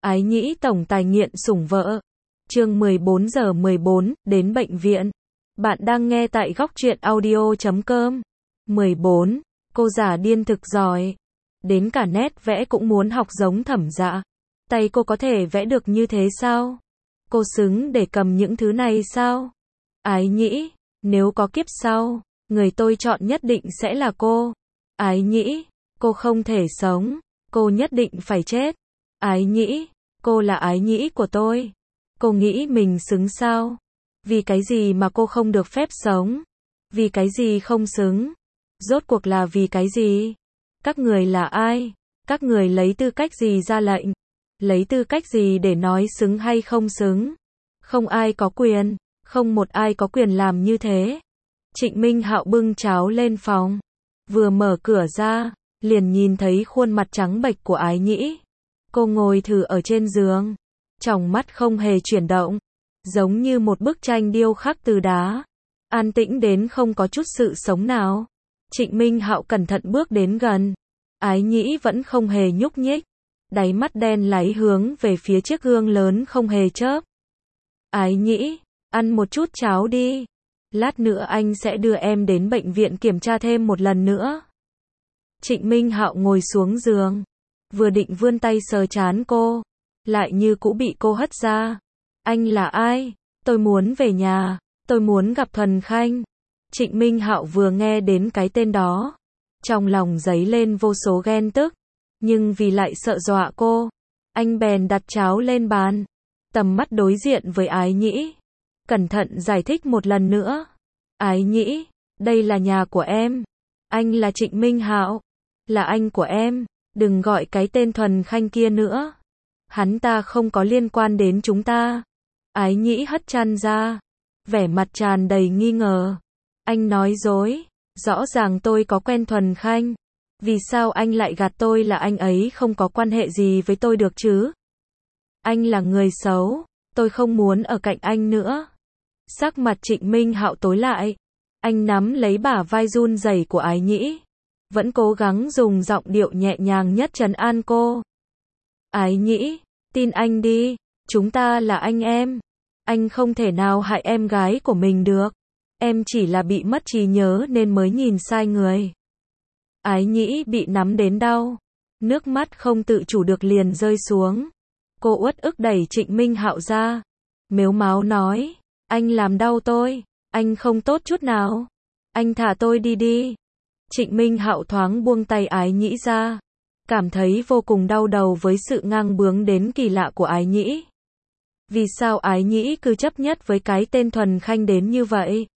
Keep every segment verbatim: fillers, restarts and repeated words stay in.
Ái Nhĩ tổng tài nghiện sủng vợ. Chương mười bốn giờ mười bốn, đến bệnh viện. Bạn đang nghe tại góc truyện audio chấm com. mười bốn. Cô giả điên thực giỏi. Đến cả nét vẽ cũng muốn học giống Thẩm Dạ. Tay cô có thể vẽ được như thế sao? Cô xứng để cầm những thứ này sao? Ái Nhĩ, nếu có kiếp sau, người tôi chọn nhất định sẽ là cô. Ái Nhĩ, cô không thể sống, cô nhất định phải chết. Ái Nhĩ, cô là Ái Nhĩ của tôi. Cô nghĩ mình xứng sao? Vì cái gì mà cô không được phép sống? Vì cái gì không xứng? Rốt cuộc là vì cái gì? Các người là ai? Các người lấy tư cách gì ra lệnh? Lấy tư cách gì để nói xứng hay không xứng? Không ai có quyền, không một ai có quyền làm như thế. Trịnh Minh Hạo bưng cháo lên phòng, vừa mở cửa ra, liền nhìn thấy khuôn mặt trắng bệch của Ái Nhĩ. Cô ngồi thử ở trên giường, tròng mắt không hề chuyển động, giống như một bức tranh điêu khắc từ đá, an tĩnh đến không có chút sự sống nào. Trịnh Minh Hạo cẩn thận bước đến gần, Ái Nhĩ vẫn không hề nhúc nhích, đáy mắt đen láy hướng về phía chiếc gương lớn không hề chớp. Ái Nhĩ, ăn một chút cháo đi, lát nữa anh sẽ đưa em đến bệnh viện kiểm tra thêm một lần nữa. Trịnh Minh Hạo ngồi xuống giường, vừa định vươn tay sờ trán cô, lại như cũ bị cô hất ra. Anh là ai? Tôi muốn về nhà, tôi muốn gặp Thuần Khanh. Trịnh Minh Hạo vừa nghe đến cái tên đó, trong lòng dấy lên vô số ghen tức, nhưng vì lại sợ dọa cô, anh bèn đặt cháo lên bàn, tầm mắt đối diện với Ái Nhĩ, cẩn thận giải thích một lần nữa. Ái Nhĩ, đây là nhà của em. Anh là Trịnh Minh Hạo, là anh của em, đừng gọi cái tên Thuần Khanh kia nữa. Hắn ta không có liên quan đến chúng ta. Ái Nhĩ hất chăn ra, vẻ mặt tràn đầy nghi ngờ. Anh nói dối, rõ ràng tôi có quen Thuần Khanh. Vì sao anh lại gạt tôi là anh ấy không có quan hệ gì với tôi được chứ? Anh là người xấu, tôi không muốn ở cạnh anh nữa. Sắc mặt Trịnh Minh Hạo tối lại, anh nắm lấy bả vai run rẩy của Ái Nhĩ, vẫn cố gắng dùng giọng điệu nhẹ nhàng nhất trấn an cô. Ái Nhĩ, tin anh đi, chúng ta là anh em. Anh không thể nào hại em gái của mình được. Em chỉ là bị mất trí nhớ nên mới nhìn sai người. Ái Nhĩ bị nắm đến đau, nước mắt không tự chủ được liền rơi xuống. Cô uất ức đẩy Trịnh Minh Hạo ra, mếu máo nói, anh làm đau tôi, anh không tốt chút nào. Anh thả tôi đi đi. Trịnh Minh Hạo thoáng buông tay Ái Nhĩ ra, cảm thấy vô cùng đau đầu với sự ngang bướng đến kỳ lạ của Ái Nhĩ. Vì sao Ái Nhĩ cứ chấp nhất với cái tên Thuần Khanh đến như vậy?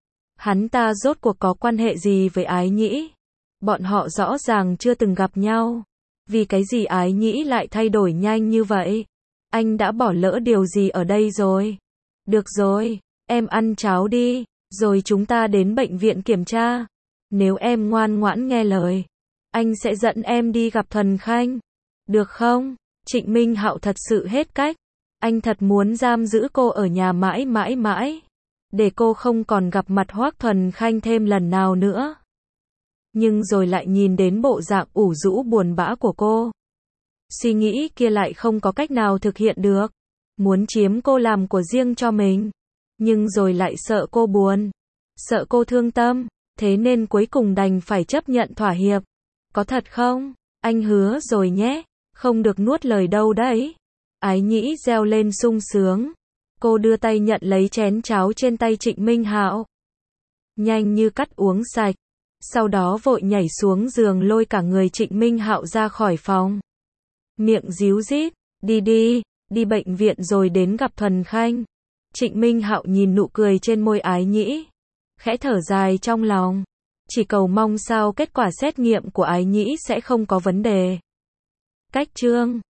Hắn ta rốt cuộc có quan hệ gì với Ái Nhĩ? Bọn họ rõ ràng chưa từng gặp nhau. Vì cái gì Ái Nhĩ lại thay đổi nhanh như vậy? Anh đã bỏ lỡ điều gì ở đây rồi? Được rồi, em ăn cháo đi, rồi chúng ta đến bệnh viện kiểm tra. Nếu em ngoan ngoãn nghe lời, anh sẽ dẫn em đi gặp Thuần Khanh. Được không? Trịnh Minh Hạo thật sự hết cách. Anh thật muốn giam giữ cô ở nhà mãi mãi mãi, để cô không còn gặp mặt Hoắc Thuần Khanh thêm lần nào nữa. Nhưng rồi lại nhìn đến bộ dạng ủ rũ buồn bã của cô. Suy nghĩ kia lại không có cách nào thực hiện được. Muốn chiếm cô làm của riêng cho mình. Nhưng rồi lại sợ cô buồn, sợ cô thương tâm. Thế nên cuối cùng đành phải chấp nhận thỏa hiệp. Có thật không? Anh hứa rồi nhé. Không được nuốt lời đâu đấy. Ái Nhĩ reo lên sung sướng. Cô đưa tay nhận lấy chén cháo trên tay Trịnh Minh Hạo, nhanh như cắt uống sạch. Sau đó vội nhảy xuống giường lôi cả người Trịnh Minh Hạo ra khỏi phòng. Miệng díu dít, đi đi, đi bệnh viện rồi đến gặp Thuần Khanh. Trịnh Minh Hạo nhìn nụ cười trên môi Ái Nhĩ, khẽ thở dài trong lòng. Chỉ cầu mong sao kết quả xét nghiệm của Ái Nhĩ sẽ không có vấn đề. Cách chương